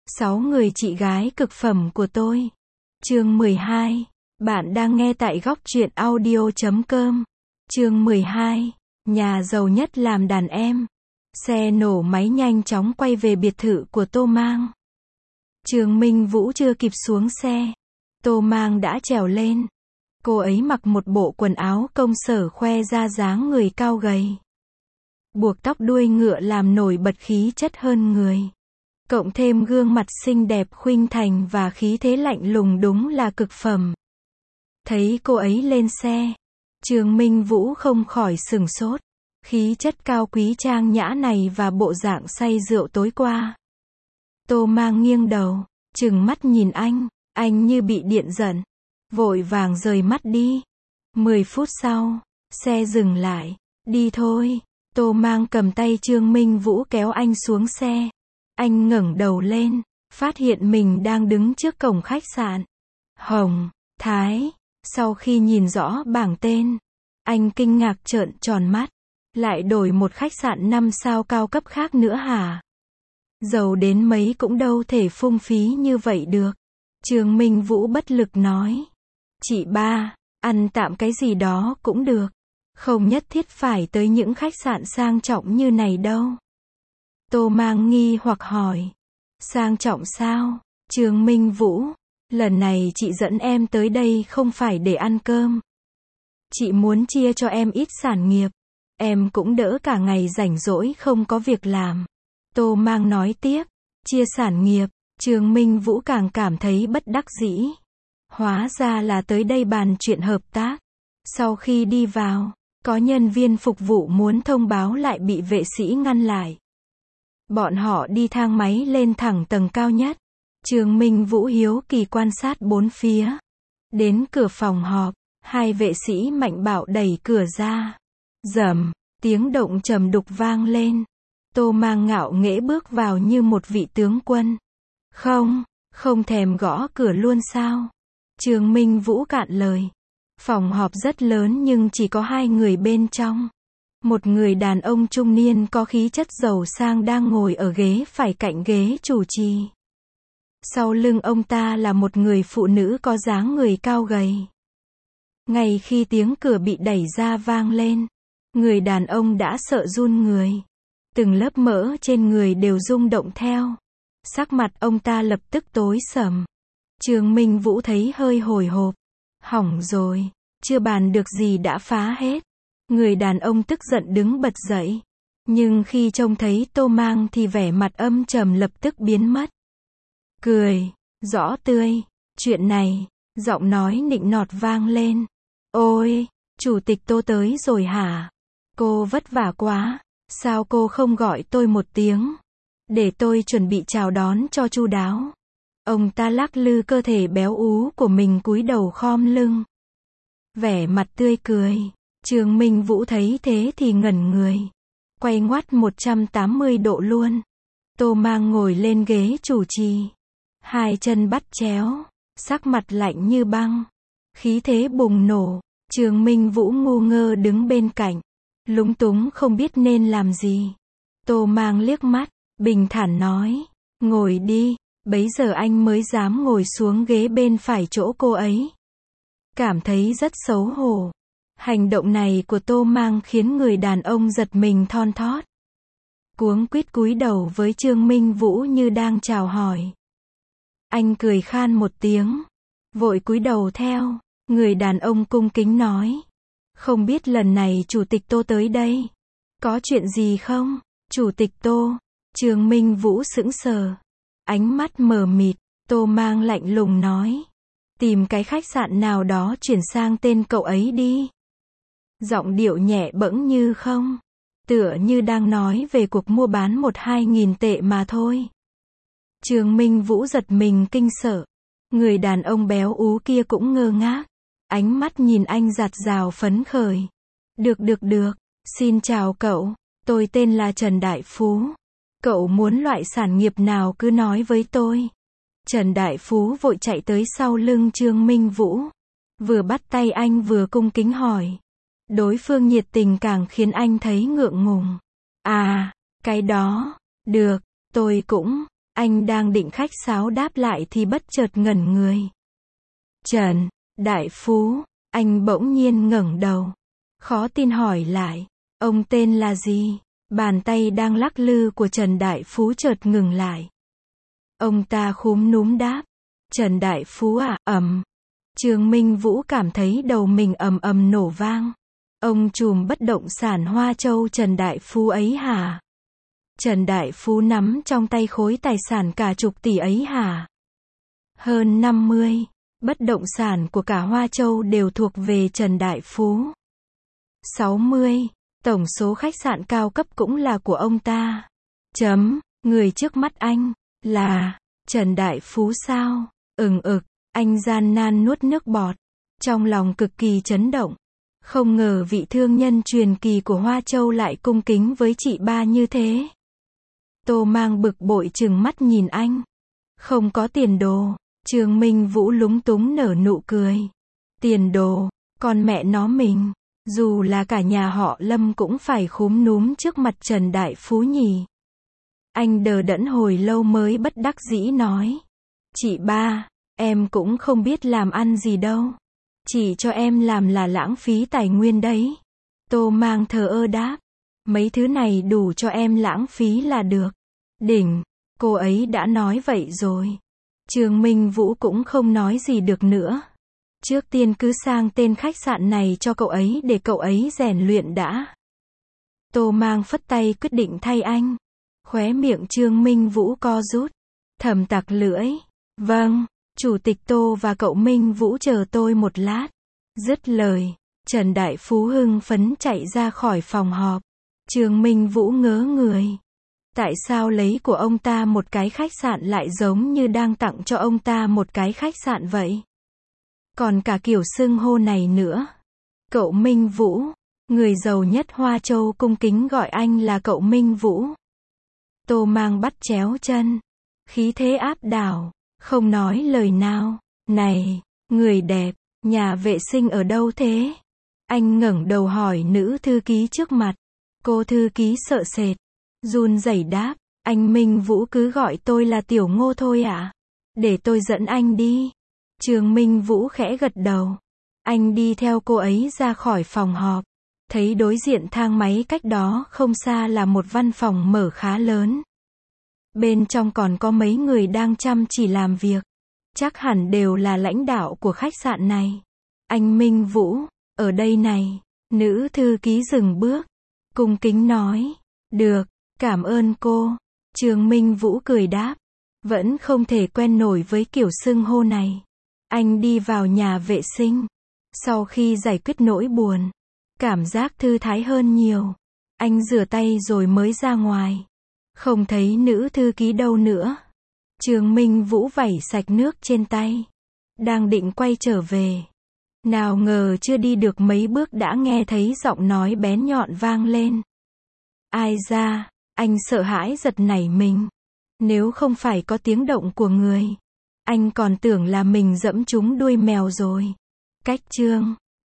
6 người chị gái cực phẩm của tôi. Chương 12. Bạn đang nghe tại góc truyện audio.com. Chương 12. Nhà giàu nhất làm đàn em. Xe nổ máy nhanh chóng quay về biệt thự của Tô Mang. Trương Minh Vũ chưa kịp xuống xe, Tô Mang đã trèo lên. Cô ấy mặc một bộ quần áo công sở khoe ra dáng người cao gầy. Buộc tóc đuôi ngựa làm nổi bật khí chất hơn người. Cộng thêm gương mặt xinh đẹp khuynh thành và khí thế lạnh lùng đúng là cực phẩm. Thấy cô ấy lên xe, Trương Minh Vũ không khỏi sửng sốt. Khí chất cao quý trang nhã này và bộ dạng say rượu tối qua. Tô Mang nghiêng đầu, trừng mắt nhìn anh như bị điện giật. Vội vàng rời mắt đi. 10 phút sau, xe dừng lại. Đi thôi. Tô Mang cầm tay Trương Minh Vũ kéo anh xuống xe. Anh ngẩng đầu lên, phát hiện mình đang đứng trước cổng khách sạn Hồng Thái. Sau khi nhìn rõ bảng tên, anh kinh ngạc trợn tròn mắt. Lại đổi một khách sạn 5 sao cao cấp khác nữa hả? Giàu đến mấy cũng đâu thể phung phí như vậy được. Trương Minh Vũ bất lực nói. Chị ba, ăn tạm cái gì đó cũng được. Không nhất thiết phải tới những khách sạn sang trọng như này đâu. Tô Mang nghi hoặc hỏi. Sang trọng sao? Trương Minh Vũ, lần này chị dẫn em tới đây không phải để ăn cơm. Chị muốn chia cho em ít sản nghiệp. Em cũng đỡ cả ngày rảnh rỗi không có việc làm. Tô Mang nói tiếp. Chia sản nghiệp. Trương Minh Vũ càng cảm thấy bất đắc dĩ. Hóa ra là tới đây bàn chuyện hợp tác. Sau khi đi vào, có nhân viên phục vụ muốn thông báo lại bị vệ sĩ ngăn lại. Bọn họ đi thang máy lên thẳng tầng cao nhất. Trương Minh Vũ hiếu kỳ quan sát bốn phía. Đến cửa phòng họp, hai vệ sĩ mạnh bạo đẩy cửa ra. Rầm, tiếng động trầm đục vang lên. Tô Mang ngạo nghễ bước vào như một vị tướng quân. Không thèm gõ cửa luôn sao? Trương Minh Vũ cạn lời. Phòng họp rất lớn nhưng chỉ có 2 người bên trong. Một người đàn ông trung niên có khí chất giàu sang đang ngồi ở ghế phải cạnh ghế chủ trì. Sau lưng ông ta là một người phụ nữ có dáng người cao gầy. Ngay khi tiếng cửa bị đẩy ra vang lên, người đàn ông đã sợ run người. Từng lớp mỡ trên người đều rung động theo. Sắc mặt ông ta lập tức tối sầm. Trương Minh Vũ thấy hơi hồi hộp. Hỏng rồi, chưa bàn được gì đã phá hết. Người đàn ông tức giận đứng bật dậy. Nhưng khi trông thấy Tô Mang thì vẻ mặt âm trầm lập tức biến mất. Cười, rõ tươi, chuyện này, giọng nói nịnh nọt vang lên. Ôi, chủ tịch Tô tới rồi hả? Cô vất vả quá, sao cô không gọi tôi một tiếng? Để tôi chuẩn bị chào đón cho chu đáo. Ông ta lắc lư cơ thể béo ú của mình cúi đầu khom lưng. Vẻ mặt tươi cười. Trương Minh Vũ thấy thế thì ngẩn người. Quay ngoắt 180 độ luôn. Tô Mang ngồi lên ghế chủ trì. 2 chân bắt chéo. Sắc mặt lạnh như băng. Khí thế bùng nổ. Trương Minh Vũ ngu ngơ đứng bên cạnh. Lúng túng không biết nên làm gì. Tô Mang liếc mắt. Bình thản nói. Ngồi đi. Bấy giờ anh mới dám ngồi xuống ghế bên phải chỗ cô ấy. Cảm thấy rất xấu hổ. Hành động này của Tô Mang khiến người đàn ông giật mình thon thót. Cuống quýt cúi đầu với Trương Minh Vũ như đang chào hỏi. Anh cười khan một tiếng. Vội cúi đầu theo. Người đàn ông cung kính nói. Không biết lần này chủ tịch Tô tới đây. Có chuyện gì không? Chủ tịch Tô. Trương Minh Vũ sững sờ. Ánh mắt mờ mịt. Tô Mang lạnh lùng nói. Tìm cái khách sạn nào đó chuyển sang tên cậu ấy đi. Giọng điệu nhẹ bẫng như không. Tựa như đang nói về cuộc mua bán 1-2 nghìn tệ mà thôi. Trương Minh Vũ giật mình kinh sợ. Người đàn ông béo ú kia cũng ngơ ngác. Ánh mắt nhìn anh dạt dào phấn khởi. Được. Xin chào cậu. Tôi tên là Trần Đại Phú. Cậu muốn loại sản nghiệp nào cứ nói với tôi. Trần Đại Phú vội chạy tới sau lưng Trương Minh Vũ. Vừa bắt tay anh vừa cung kính hỏi. Đối phương nhiệt tình càng khiến anh thấy ngượng ngùng. À, cái đó, được, tôi cũng Anh đang định khách sáo đáp lại thì bất chợt ngẩn người. Trần Đại Phú, anh bỗng nhiên ngẩng đầu. Khó tin hỏi lại, ông tên là gì? Bàn tay đang lắc lư của Trần Đại Phú chợt ngừng lại. Ông ta khúm núm đáp, Trần Đại Phú à, Trương Minh Vũ cảm thấy đầu mình ầm ầm nổ vang. Ông trùm bất động sản Hoa Châu Trần Đại Phú ấy hả? Trần Đại Phú nắm trong tay khối tài sản cả chục tỷ ấy hả? Hơn 50, bất động sản của cả Hoa Châu đều thuộc về Trần Đại Phú. 60, tổng số khách sạn cao cấp cũng là của ông ta. Người trước mắt anh, là Trần Đại Phú sao? Anh gian nan nuốt nước bọt. Trong lòng cực kỳ chấn động. Không ngờ vị thương nhân truyền kỳ của Hoa Châu lại cung kính với chị ba như thế. Tô Mang bực bội trừng mắt nhìn anh. Không có tiền đồ. Trương Minh Vũ lúng túng nở nụ cười. Tiền đồ, con mẹ nó mình. Dù là cả nhà họ Lâm cũng phải khúm núm trước mặt Trần Đại Phú nhỉ. Anh đờ đẫn hồi lâu mới bất đắc dĩ nói. Chị ba, em cũng không biết làm ăn gì đâu. Chỉ cho em làm là lãng phí tài nguyên đấy. Tô Mang thờ ơ đáp. Mấy thứ này đủ cho em lãng phí là được. Đỉnh, cô ấy đã nói vậy rồi. Trương Minh Vũ cũng không nói gì được nữa. Trước tiên cứ sang tên khách sạn này cho cậu ấy để cậu ấy rèn luyện đã. Tô Mang phất tay quyết định thay anh. Khóe miệng Trương Minh Vũ co rút. Thầm tặc lưỡi. Vâng, Chủ tịch Tô và cậu Minh Vũ chờ tôi một lát. Dứt lời, Trần Đại Phú hưng phấn chạy ra khỏi phòng họp. Trương Minh Vũ ngớ người. Tại sao lấy của ông ta một cái khách sạn lại giống như đang tặng cho ông ta một cái khách sạn vậy? Còn cả kiểu xưng hô này nữa. Cậu Minh Vũ, người giàu nhất Hoa Châu cung kính gọi anh là cậu Minh Vũ. Tô Mang bắt chéo chân. Khí thế áp đảo, không nói lời nào. Này, người đẹp, nhà vệ sinh ở đâu thế? Anh ngẩng đầu hỏi nữ thư ký trước mặt. Cô thư ký sợ sệt, run rẩy đáp, anh Minh Vũ cứ gọi tôi là Tiểu Ngô thôi ạ. Để tôi dẫn anh đi. Trương Minh Vũ khẽ gật đầu. Anh đi theo cô ấy ra khỏi phòng họp. Thấy đối diện thang máy cách đó không xa là một văn phòng mở khá lớn. Bên trong còn có mấy người đang chăm chỉ làm việc. Chắc hẳn đều là lãnh đạo của khách sạn này. Anh Minh Vũ, ở đây này. Nữ thư ký dừng bước. Cung kính nói. Được, cảm ơn cô. Trương Minh Vũ cười đáp. Vẫn không thể quen nổi với kiểu xưng hô này. Anh đi vào nhà vệ sinh. Sau khi giải quyết nỗi buồn, cảm giác thư thái hơn nhiều. Anh rửa tay rồi mới ra ngoài. Không thấy nữ thư ký đâu nữa. Trương Minh Vũ vẩy sạch nước trên tay. Đang định quay trở về. Nào ngờ chưa đi được mấy bước đã nghe thấy giọng nói bén nhọn vang lên. Ai ra, anh sợ hãi giật nảy mình. Nếu không phải có tiếng động của người, anh còn tưởng là mình dẫm trúng đuôi mèo rồi. Cách chương